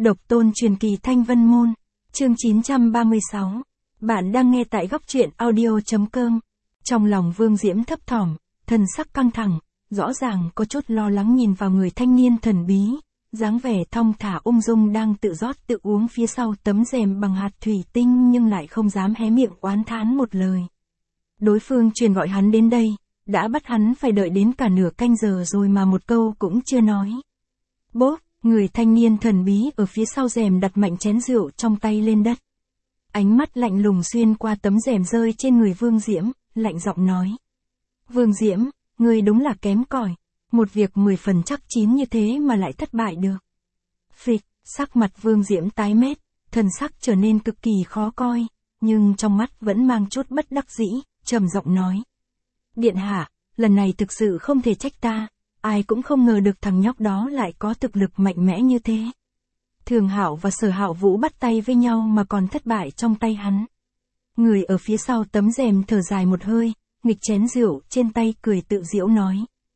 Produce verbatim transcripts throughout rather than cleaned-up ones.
Độc tôn truyền kỳ Thanh Vân Môn, chương chín trăm ba mươi sáu. Bạn đang nghe tại góc truyện audio.com. Trong lòng Vương Diễm thấp thỏm, thần sắc căng thẳng, rõ ràng có chút lo lắng nhìn vào người thanh niên thần bí, dáng vẻ thong thả ung dung đang tự rót tự uống phía sau tấm rèm bằng hạt thủy tinh nhưng lại không dám hé miệng oán thán một lời. Đối phương truyền gọi hắn đến đây, đã bắt hắn phải đợi đến cả nửa canh giờ rồi mà một câu cũng chưa nói. Bốp, người thanh niên thần bí ở phía sau rèm đặt mạnh chén rượu trong tay lên đất. Ánh mắt lạnh lùng xuyên qua tấm rèm rơi trên người Vương Diễm, lạnh giọng nói. Vương Diễm, ngươi đúng là kém cỏi, một việc mười phần chắc chín như thế mà lại thất bại được. Phịch, sắc mặt Vương Diễm tái mét, thần sắc trở nên cực kỳ khó coi, nhưng trong mắt vẫn mang chút bất đắc dĩ, trầm giọng nói. Điện hạ, lần này thực sự không thể trách ta, ai cũng không ngờ được thằng nhóc đó lại có thực lực mạnh mẽ như thế. Thường Hạo và Sở Hạo Vũ bắt tay với nhau mà còn thất bại trong tay hắn. Người ở phía sau tấm rèm thở dài một hơi, nghịch chén rượu trên tay cười tự giễu nói.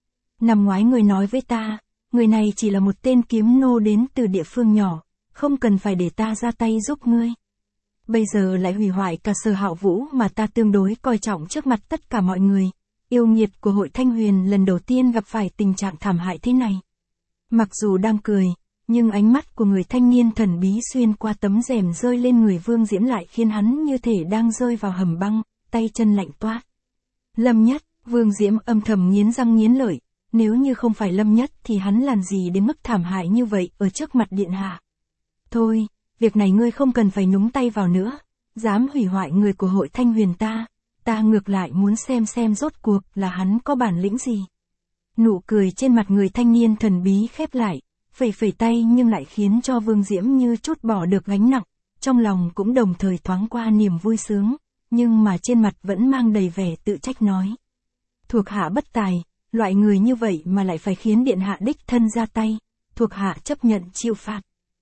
Năm ngoái người nói với ta, người này chỉ là một tên kiếm nô đến từ địa phương nhỏ, không cần phải để ta ra tay giúp ngươi. Bây giờ lại hủy hoại cả Sở Hạo Vũ mà ta tương đối coi trọng trước mặt tất cả mọi người. Yêu nghiệt của hội Thanh Huyền lần đầu tiên gặp phải tình trạng thảm hại thế này. Mặc dù đang cười, nhưng ánh mắt của người thanh niên thần bí xuyên qua tấm rèm rơi lên người Vương Diễm lại khiến hắn như thể đang rơi vào hầm băng, tay chân lạnh toát. Lâm Nhất, Vương Diễm âm thầm nghiến răng nghiến lợi, nếu như không phải Lâm Nhất thì hắn làm gì đến mức thảm hại như vậy ở trước mặt điện hạ. Thôi, việc này ngươi không cần phải nhúng tay vào nữa, dám hủy hoại người của hội Thanh Huyền ta. Ta ngược lại muốn xem xem rốt cuộc là hắn có bản lĩnh gì. Nụ cười trên mặt người thanh niên thần bí khép lại, phẩy phẩy tay nhưng lại khiến cho Vương Diễm như chút bỏ được gánh nặng, trong lòng cũng đồng thời thoáng qua niềm vui sướng, nhưng mà trên mặt vẫn mang đầy vẻ tự trách nói. Thuộc hạ bất tài, loại người như vậy mà lại phải khiến điện hạ đích thân ra tay, thuộc hạ chấp nhận chịu phạt.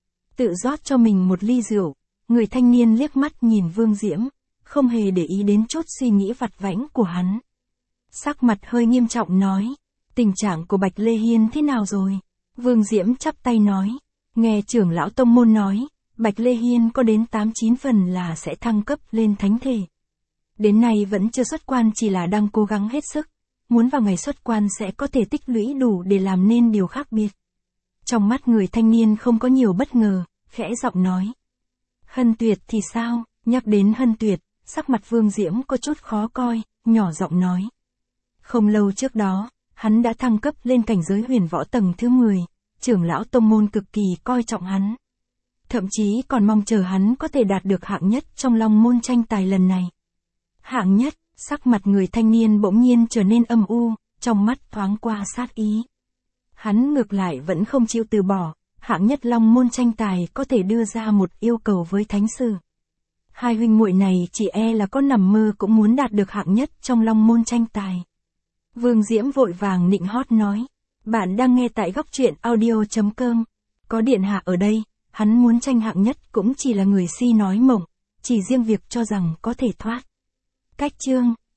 Tự rót cho mình một ly rượu, người thanh niên liếc mắt nhìn Vương Diễm, không hề để ý đến chút suy nghĩ vặt vãnh của hắn. Sắc mặt hơi nghiêm trọng nói, tình trạng của Bạch Lê Hiên thế nào rồi? Vương Diễm chắp tay nói, nghe trưởng lão tông môn nói, Bạch Lê Hiên có đến tám chín phần là sẽ thăng cấp lên thánh thể. Đến nay vẫn chưa xuất quan, chỉ là đang cố gắng hết sức, muốn vào ngày xuất quan sẽ có thể tích lũy đủ để làm nên điều khác biệt. Trong mắt người thanh niên không có nhiều bất ngờ, khẽ giọng nói. Hân Tuyệt thì sao? Nhắc đến Hân Tuyệt, sắc mặt Vương Diễm có chút khó coi, nhỏ giọng nói. Không lâu trước đó, hắn đã thăng cấp lên cảnh giới huyền võ tầng thứ mười, trưởng lão tông môn cực kỳ coi trọng hắn. Thậm chí còn mong chờ hắn có thể đạt được hạng nhất trong Long môn tranh tài lần này. Hạng nhất, sắc mặt người thanh niên bỗng nhiên trở nên âm u, trong mắt thoáng qua sát ý. Hắn ngược lại vẫn không chịu từ bỏ, hạng nhất Long môn tranh tài có thể đưa ra một yêu cầu với thánh sư. Hai huynh muội này chỉ e là có nằm mơ cũng muốn đạt được hạng nhất trong Long môn tranh tài. Vương Diễm vội vàng nịnh hót nói. Bạn đang nghe tại góc truyện audio.com. Có điện hạ ở đây, hắn muốn tranh hạng nhất cũng chỉ là người si nói mộng, chỉ riêng việc cho rằng có thể thoát. Cách chương.